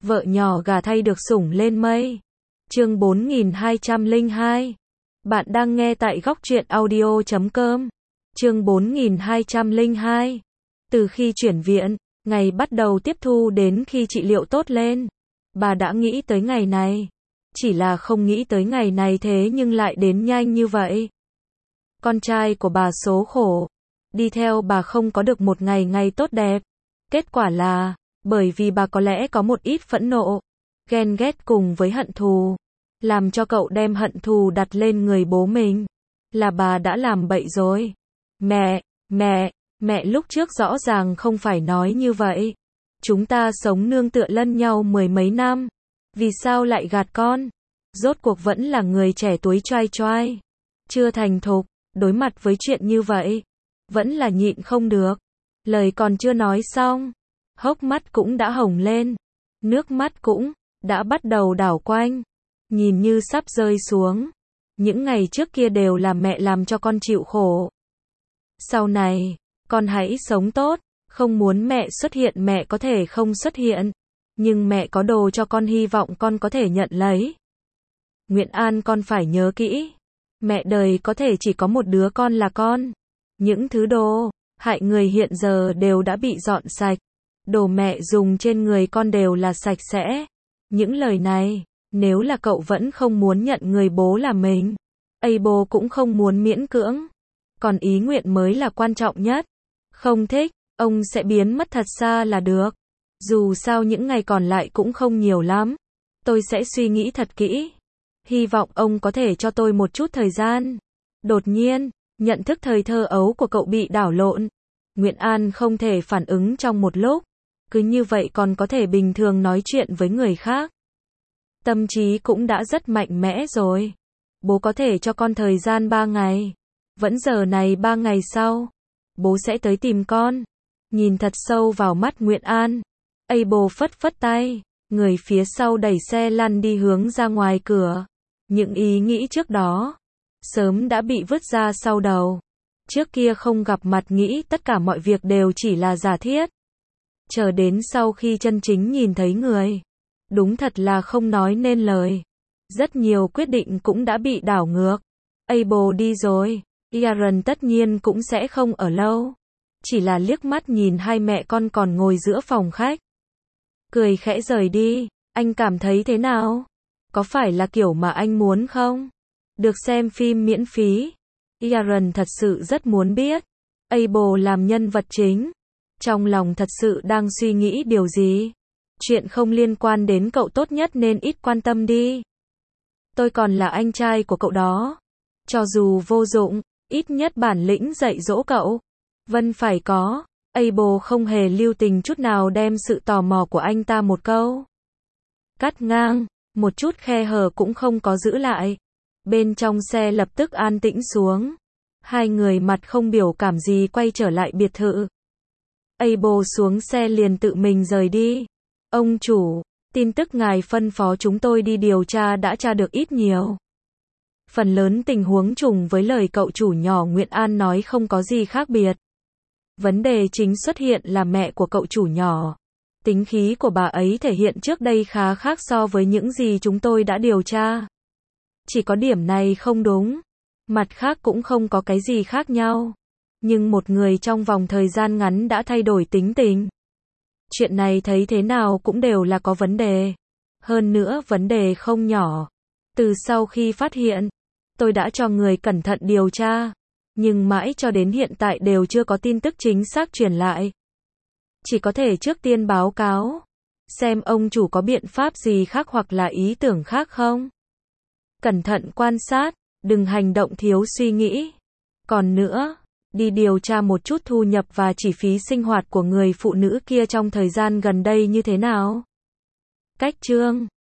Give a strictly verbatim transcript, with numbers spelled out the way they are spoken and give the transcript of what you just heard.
Vợ nhỏ gà thay được sủng lên mây. Chương bốn nghìn hai trăm lẻ hai. Bạn đang nghe tại góc truyện audio chấm com. Chương bốn nghìn hai trăm lẻ hai. Từ khi chuyển viện, ngày bắt đầu tiếp thu đến khi trị liệu tốt lên, bà đã nghĩ tới ngày này. Chỉ là không nghĩ tới ngày này thế nhưng lại đến nhanh như vậy. Con trai của bà số khổ, đi theo bà không có được một ngày ngày tốt đẹp. Kết quả là, bởi vì bà có lẽ có một ít phẫn nộ, ghen ghét cùng với hận thù, làm cho cậu đem hận thù đặt lên người bố mình. Là bà đã làm bậy rồi. Mẹ, mẹ, mẹ lúc trước rõ ràng không phải nói như vậy. Chúng ta sống nương tựa lẫn nhau mười mấy năm. Vì sao lại gạt con? Rốt cuộc vẫn là người trẻ tuổi choai choai, chưa thành thục, đối mặt với chuyện như vậy, vẫn là nhịn không được. Lời còn chưa nói xong, hốc mắt cũng đã hồng lên, nước mắt cũng đã bắt đầu đảo quanh, nhìn như sắp rơi xuống. Những ngày trước kia đều là mẹ làm cho con chịu khổ. Sau này, con hãy sống tốt, không muốn mẹ xuất hiện mẹ có thể không xuất hiện, nhưng mẹ có đồ cho con hy vọng con có thể nhận lấy. Nguyện An con phải nhớ kỹ, mẹ đời có thể chỉ có một đứa con là con. Những thứ đồ hại người hiện giờ đều đã bị dọn sạch. Đồ mẹ dùng trên người con đều là sạch sẽ. Những lời này, nếu là cậu vẫn không muốn nhận người bố là mình, Abo cũng không muốn miễn cưỡng. Còn ý nguyện mới là quan trọng nhất. Không thích, ông sẽ biến mất thật xa là được. Dù sao những ngày còn lại cũng không nhiều lắm. Tôi sẽ suy nghĩ thật kỹ. Hy vọng ông có thể cho tôi một chút thời gian. Đột nhiên, nhận thức thời thơ ấu của cậu bị đảo lộn. Nguyện An không thể phản ứng trong một lúc. Cứ như vậy còn có thể bình thường nói chuyện với người khác. Tâm trí cũng đã rất mạnh mẽ rồi. Bố có thể cho con thời gian ba ngày. Vẫn giờ này ba ngày sau, bố sẽ tới tìm con. Nhìn thật sâu vào mắt Nguyện An, Abo phất phất tay, người phía sau đẩy xe lăn đi hướng ra ngoài cửa. Những ý nghĩ trước đó, sớm đã bị vứt ra sau đầu. Trước kia không gặp mặt nghĩ tất cả mọi việc đều chỉ là giả thiết. Chờ đến sau khi chân chính nhìn thấy người, đúng thật là không nói nên lời. Rất nhiều quyết định cũng đã bị đảo ngược. Abo đi rồi, Aaron tất nhiên cũng sẽ không ở lâu. Chỉ là liếc mắt nhìn hai mẹ con còn ngồi giữa phòng khách. Cười khẽ rời đi, anh cảm thấy thế nào? Có phải là kiểu mà anh muốn không? Được xem phim miễn phí. Aaron thật sự rất muốn biết. Abo làm nhân vật chính. Trong lòng thật sự đang suy nghĩ điều gì? Chuyện không liên quan đến cậu tốt nhất nên ít quan tâm đi. Tôi còn là anh trai của cậu đó. Cho dù vô dụng, ít nhất bản lĩnh dạy dỗ cậu. Vân phải có. Abo không hề lưu tình chút nào đem sự tò mò của anh ta một câu cắt ngang, một chút khe hở cũng không có giữ lại. Bên trong xe lập tức an tĩnh xuống. Hai người mặt không biểu cảm gì quay trở lại biệt thự. Abo xuống xe liền tự mình rời đi. Ông chủ, tin tức ngài phân phó chúng tôi đi điều tra đã tra được ít nhiều. Phần lớn tình huống trùng với lời cậu chủ nhỏ Nguyện An nói không có gì khác biệt. Vấn đề chính xuất hiện là mẹ của cậu chủ nhỏ. Tính khí của bà ấy thể hiện trước đây khá khác so với những gì chúng tôi đã điều tra. Chỉ có điểm này không đúng. Mặt khác cũng không có cái gì khác nhau. Nhưng một người trong vòng thời gian ngắn đã thay đổi tính tình. Chuyện này thấy thế nào cũng đều là có vấn đề. Hơn nữa vấn đề không nhỏ. Từ sau khi phát hiện, tôi đã cho người cẩn thận điều tra. Nhưng mãi cho đến hiện tại đều chưa có tin tức chính xác truyền lại. Chỉ có thể trước tiên báo cáo. Xem ông chủ có biện pháp gì khác hoặc là ý tưởng khác không. Cẩn thận quan sát, đừng hành động thiếu suy nghĩ. Còn nữa, đi điều tra một chút thu nhập và chi phí sinh hoạt của người phụ nữ kia trong thời gian gần đây như thế nào. Cách chương